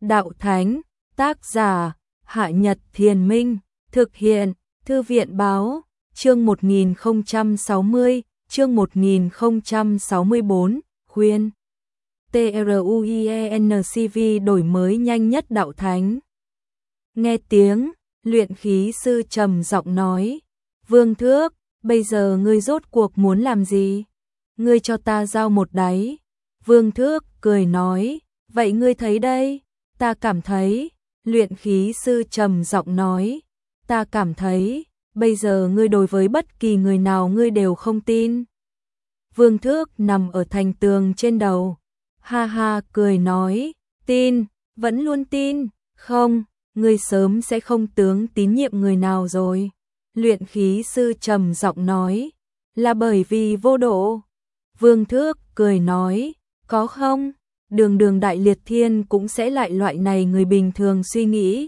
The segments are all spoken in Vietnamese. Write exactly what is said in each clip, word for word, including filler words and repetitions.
Đạo Thánh, tác giả, Hạ Nhật Thiền Minh, thực hiện, Thư viện Báo, chương một nghìn không trăm sáu mươi, chương một nghìn không trăm sáu mươi bốn, khuyên. TRUIENCV đổi mới nhanh nhất Đạo Thánh. Nghe tiếng, luyện khí sư trầm giọng nói, Vương Thước, bây giờ ngươi rốt cuộc muốn làm gì? Ngươi cho ta giao một đáy. Vương Thước cười nói, vậy ngươi thấy đây, ta cảm thấy, luyện khí sư trầm giọng nói, ta cảm thấy, bây giờ ngươi đối với bất kỳ người nào ngươi đều không tin. Vương Thước nằm ở thành tường trên đầu, ha ha cười nói, tin, vẫn luôn tin, không, ngươi sớm sẽ không tướng tín nhiệm người nào rồi. Luyện khí sư trầm giọng nói, là bởi vì vô độ. Vương Thước cười nói, có không, đường đường đại liệt thiên cũng sẽ lại loại này người bình thường suy nghĩ.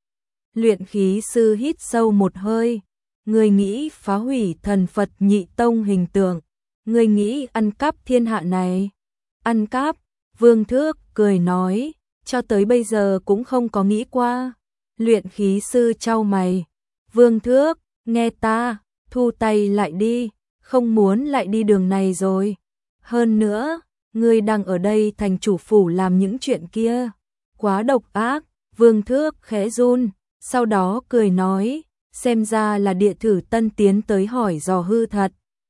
Luyện khí sư hít sâu một hơi, người nghĩ phá hủy thần Phật nhị tông hình tượng, người nghĩ ăn cắp thiên hạ này. Ăn cắp, Vương Thước cười nói, cho tới bây giờ cũng không có nghĩ qua. Luyện khí sư chau mày, Vương Thước, nghe ta, thu tay lại đi, không muốn lại đi đường này rồi. Hơn nữa, ngươi đang ở đây thành chủ phủ làm những chuyện kia, quá độc ác. Vương Thước khẽ run, sau đó cười nói, xem ra là địa thử tân tiến tới hỏi dò hư thật.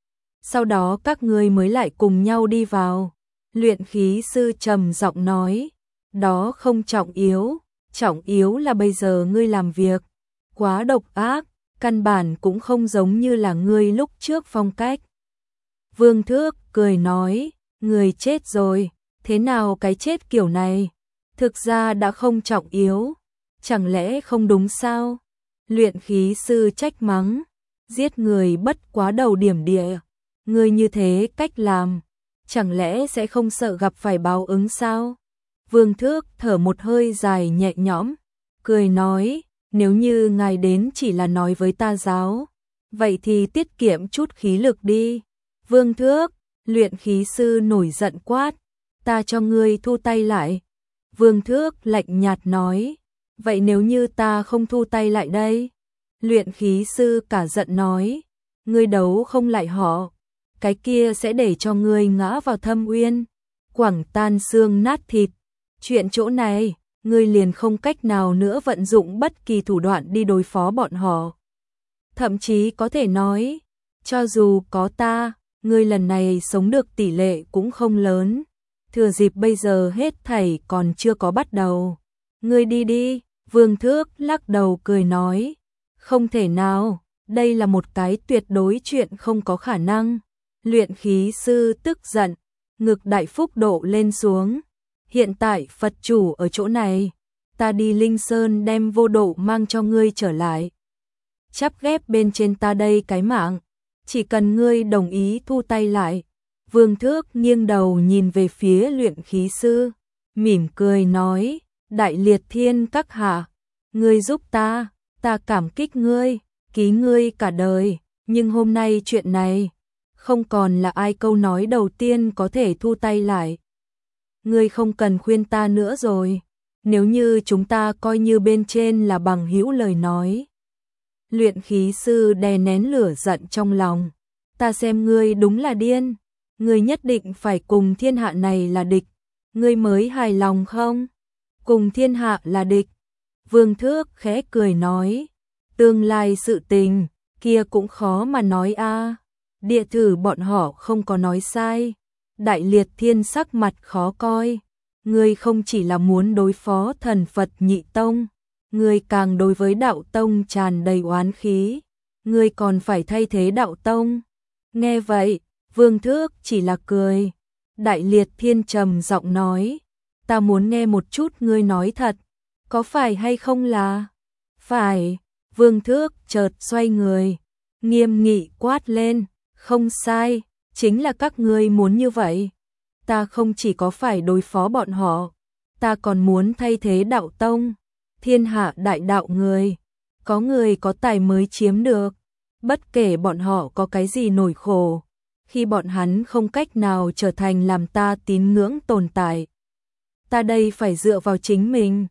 Sau đó các ngươi mới lại cùng nhau đi vào. Luyện khí sư trầm giọng nói, đó không trọng yếu, trọng yếu là bây giờ ngươi làm việc quá độc ác, căn bản cũng không giống như là ngươi lúc trước phong cách. Vương Thước cười nói, người chết rồi, thế nào cái chết kiểu này, thực ra đã không trọng yếu, chẳng lẽ không đúng sao? Luyện khí sư trách mắng, giết người bất quá đầu điểm địa, ngươi như thế cách làm, chẳng lẽ sẽ không sợ gặp phải báo ứng sao? Vương Thước thở một hơi dài nhẹ nhõm, cười nói, nếu như ngài đến chỉ là nói với ta giáo, vậy thì tiết kiệm chút khí lực đi. Vương Thước, luyện khí sư nổi giận quát, ta cho ngươi thu tay lại. Vương Thước lạnh nhạt nói, vậy nếu như ta không thu tay lại đây? Luyện khí sư cả giận nói, ngươi đấu không lại họ, cái kia sẽ để cho ngươi ngã vào thâm uyên, quẳng tan xương nát thịt. Chuyện chỗ này, ngươi liền không cách nào nữa vận dụng bất kỳ thủ đoạn đi đối phó bọn họ. Thậm chí có thể nói, cho dù có ta, ngươi lần này sống được tỷ lệ cũng không lớn. Thừa dịp bây giờ hết thảy còn chưa có bắt đầu. Ngươi đi đi, Vương Thước lắc đầu cười nói, không thể nào, đây là một cái tuyệt đối chuyện không có khả năng. Luyện khí sư tức giận, ngực đại phúc độ lên xuống. Hiện tại Phật chủ ở chỗ này, ta đi Linh Sơn đem vô độ mang cho ngươi trở lại. Chắp ghép bên trên ta đây cái mạng, chỉ cần ngươi đồng ý thu tay lại. Vương Thước nghiêng đầu nhìn về phía luyện khí sư, mỉm cười nói, đại liệt thiên các hạ, ngươi giúp ta, ta cảm kích ngươi, ký ngươi cả đời, nhưng hôm nay chuyện này, không còn là ai câu nói đầu tiên có thể thu tay lại. Ngươi không cần khuyên ta nữa rồi, nếu như chúng ta coi như bên trên là bằng hữu lời nói. Luyện khí sư đè nén lửa giận trong lòng, ta xem ngươi đúng là điên, ngươi nhất định phải cùng thiên hạ này là địch, ngươi mới hài lòng không? Cùng thiên hạ là địch. Vương Thước khẽ cười nói, tương lai sự tình, kia cũng khó mà nói a. Địa thử bọn họ không có nói sai. Đại liệt thiên sắc mặt khó coi, ngươi không chỉ là muốn đối phó thần Phật nhị tông, ngươi càng đối với đạo tông tràn đầy oán khí, ngươi còn phải thay thế đạo tông. Nghe vậy, Vương Thước chỉ là cười. Đại liệt thiên trầm giọng nói, ta muốn nghe một chút ngươi nói thật, có phải hay không là? Phải. Vương Thước chợt xoay người, nghiêm nghị quát lên, không sai, chính là các ngươi muốn như vậy. Ta không chỉ có phải đối phó bọn họ, ta còn muốn thay thế đạo tông. Thiên hạ đại đạo người, có người có tài mới chiếm được, bất kể bọn họ có cái gì nổi khổ, khi bọn hắn không cách nào trở thành làm ta tín ngưỡng tồn tại. Ta đây phải dựa vào chính mình,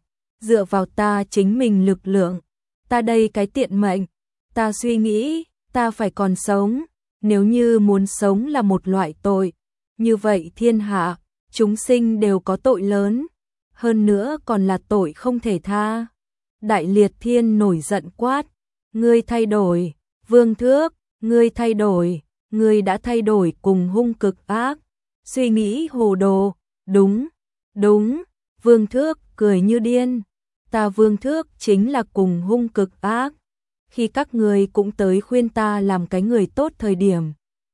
dựa vào ta chính mình lực lượng, ta đây cái tiện mệnh, ta suy nghĩ, ta phải còn sống, nếu như muốn sống là một loại tội, như vậy thiên hạ, chúng sinh đều có tội lớn, hơn nữa còn là tội không thể tha. Đại Liệt Thiên nổi giận quát, ngươi thay đổi, Vương Thước, ngươi thay đổi, ngươi đã thay đổi cùng hung cực ác, suy nghĩ hồ đồ, đúng, đúng, Vương Thước cười như điên, ta Vương Thước chính là cùng hung cực ác, khi các ngươi cũng tới khuyên ta làm cái người tốt thời điểm.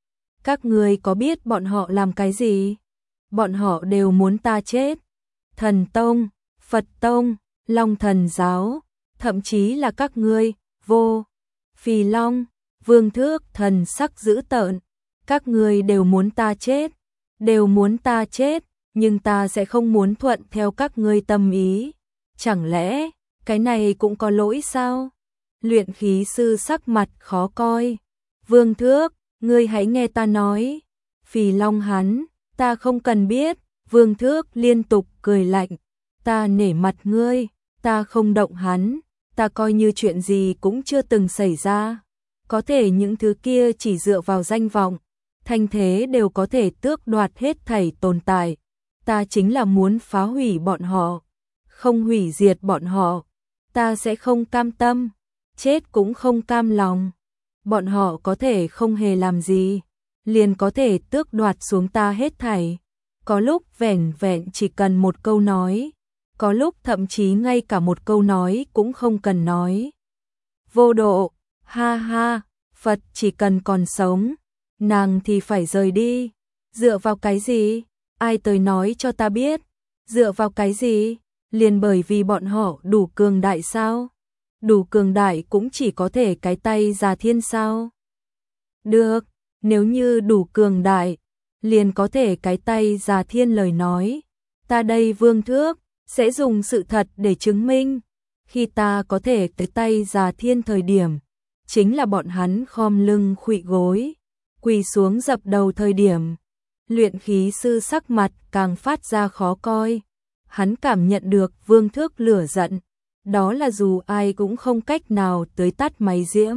Các ngươi có biết bọn họ làm cái gì? Bọn họ đều muốn ta chết. Thần Tông, Phật Tông, Long Thần Giáo, thậm chí là các ngươi, Vô, Phì Long, Vương Thước thần sắc dữ tợn, các ngươi đều muốn ta chết, đều muốn ta chết, nhưng ta sẽ không muốn thuận theo các ngươi tâm ý. Chẳng lẽ, cái này cũng có lỗi sao? Luyện khí sư sắc mặt khó coi. Vương Thước, ngươi hãy nghe ta nói. Phì Long hắn, ta không cần biết. Vương Thước liên tục cười lạnh. Ta nể mặt ngươi, ta không động hắn, ta coi như chuyện gì cũng chưa từng xảy ra. Có thể những thứ kia chỉ dựa vào danh vọng, thanh thế đều có thể tước đoạt hết thảy tồn tại. Ta chính là muốn phá hủy bọn họ, không hủy diệt bọn họ, ta sẽ không cam tâm, chết cũng không cam lòng. Bọn họ có thể không hề làm gì, liền có thể tước đoạt xuống ta hết thảy. Có lúc vẻn vẹn chỉ cần một câu nói, có lúc thậm chí ngay cả một câu nói cũng không cần nói. Vô độ, ha ha, Phật chỉ cần còn sống, nàng thì phải rời đi. Dựa vào cái gì? Ai tới nói cho ta biết? Dựa vào cái gì? Liền bởi vì bọn họ đủ cường đại sao? Đủ cường đại cũng chỉ có thể cái tay già thiên sao? Được, nếu như đủ cường đại, liền có thể cái tay già thiên lời nói. Ta đây Vương Thước, sẽ dùng sự thật để chứng minh. Khi ta có thể cái tay già thiên thời điểm, chính là bọn hắn khom lưng khuỵu gối, quỳ xuống dập đầu thời điểm. Luyện khí sư sắc mặt càng phát ra khó coi. Hắn cảm nhận được Vương Thước lửa giận, đó là dù ai cũng không cách nào tới tắt máy diễm.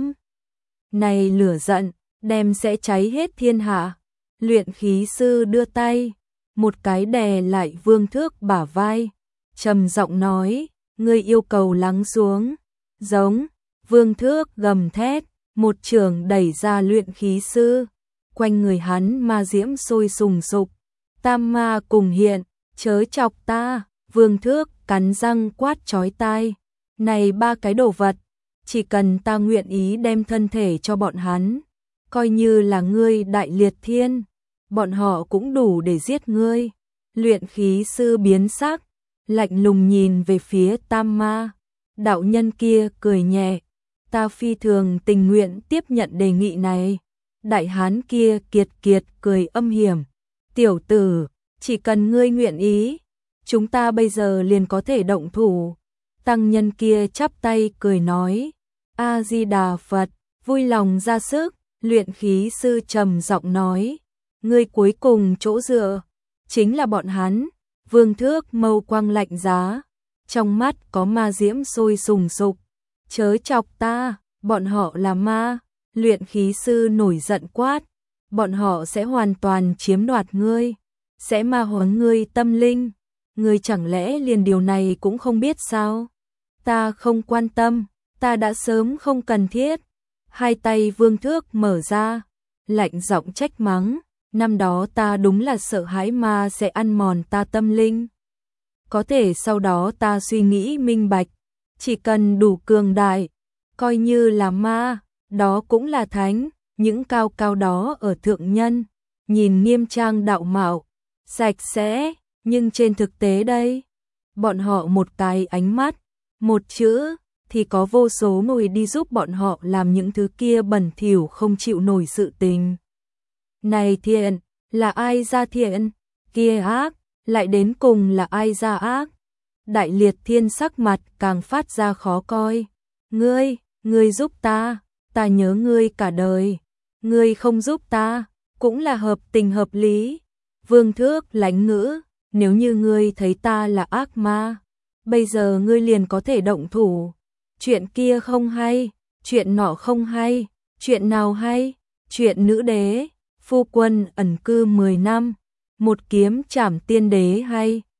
Này lửa giận, đem sẽ cháy hết thiên hạ. Luyện khí sư đưa tay, một cái đè lại Vương Thước bả vai, trầm giọng nói, ngươi yêu cầu lắng xuống. Giống, Vương Thước gầm thét, một chưởng đẩy ra luyện khí sư, quanh người hắn ma diễm sôi sùng sục, tam ma cùng hiện, chớ chọc ta. Vương Thước cắn răng quát chói tai, này ba cái đồ vật, chỉ cần ta nguyện ý đem thân thể cho bọn hắn, coi như là ngươi Đại Liệt Thiên, bọn họ cũng đủ để giết ngươi. Luyện khí sư biến sắc, lạnh lùng nhìn về phía tam ma. Đạo nhân kia cười nhẹ, ta phi thường tình nguyện tiếp nhận đề nghị này. Đại hán kia kiệt kiệt cười âm hiểm, tiểu tử, chỉ cần ngươi nguyện ý, chúng ta bây giờ liền có thể động thủ. Tăng nhân kia chắp tay cười nói, A-di-đà Phật, vui lòng ra sức. Luyện khí sư trầm giọng nói, ngươi cuối cùng chỗ dựa, chính là bọn hắn. Vương Thước mâu quang lạnh giá, trong mắt có ma diễm sôi sùng sục, chớ chọc ta, bọn họ là ma. Luyện khí sư nổi giận quát, bọn họ sẽ hoàn toàn chiếm đoạt ngươi, sẽ ma hóa ngươi tâm linh, ngươi chẳng lẽ liền điều này cũng không biết sao? Ta không quan tâm, ta đã sớm không cần thiết. Hai tay Vương Thước mở ra, lạnh giọng trách mắng, năm đó ta đúng là sợ hãi ma sẽ ăn mòn ta tâm linh. Có thể sau đó ta suy nghĩ minh bạch, chỉ cần đủ cường đại, coi như là ma, đó cũng là thánh, những cao cao đó ở thượng nhân, nhìn nghiêm trang đạo mạo, sạch sẽ, nhưng trên thực tế đây, bọn họ một cái ánh mắt, một chữ, thì có vô số người đi giúp bọn họ làm những thứ kia bẩn thỉu không chịu nổi sự tình. Này thiện, là ai ra thiện, kia ác, lại đến cùng là ai ra ác. Đại Liệt Thiên sắc mặt càng phát ra khó coi. Ngươi, ngươi giúp ta, ta nhớ ngươi cả đời. Ngươi không giúp ta, cũng là hợp tình hợp lý. Vương Thước lãnh ngữ, nếu như ngươi thấy ta là ác ma, bây giờ ngươi liền có thể động thủ. Chuyện kia không hay, chuyện nọ không hay, chuyện nào hay? Chuyện nữ đế, phu quân ẩn cư mười năm, một kiếm trảm tiên đế hay.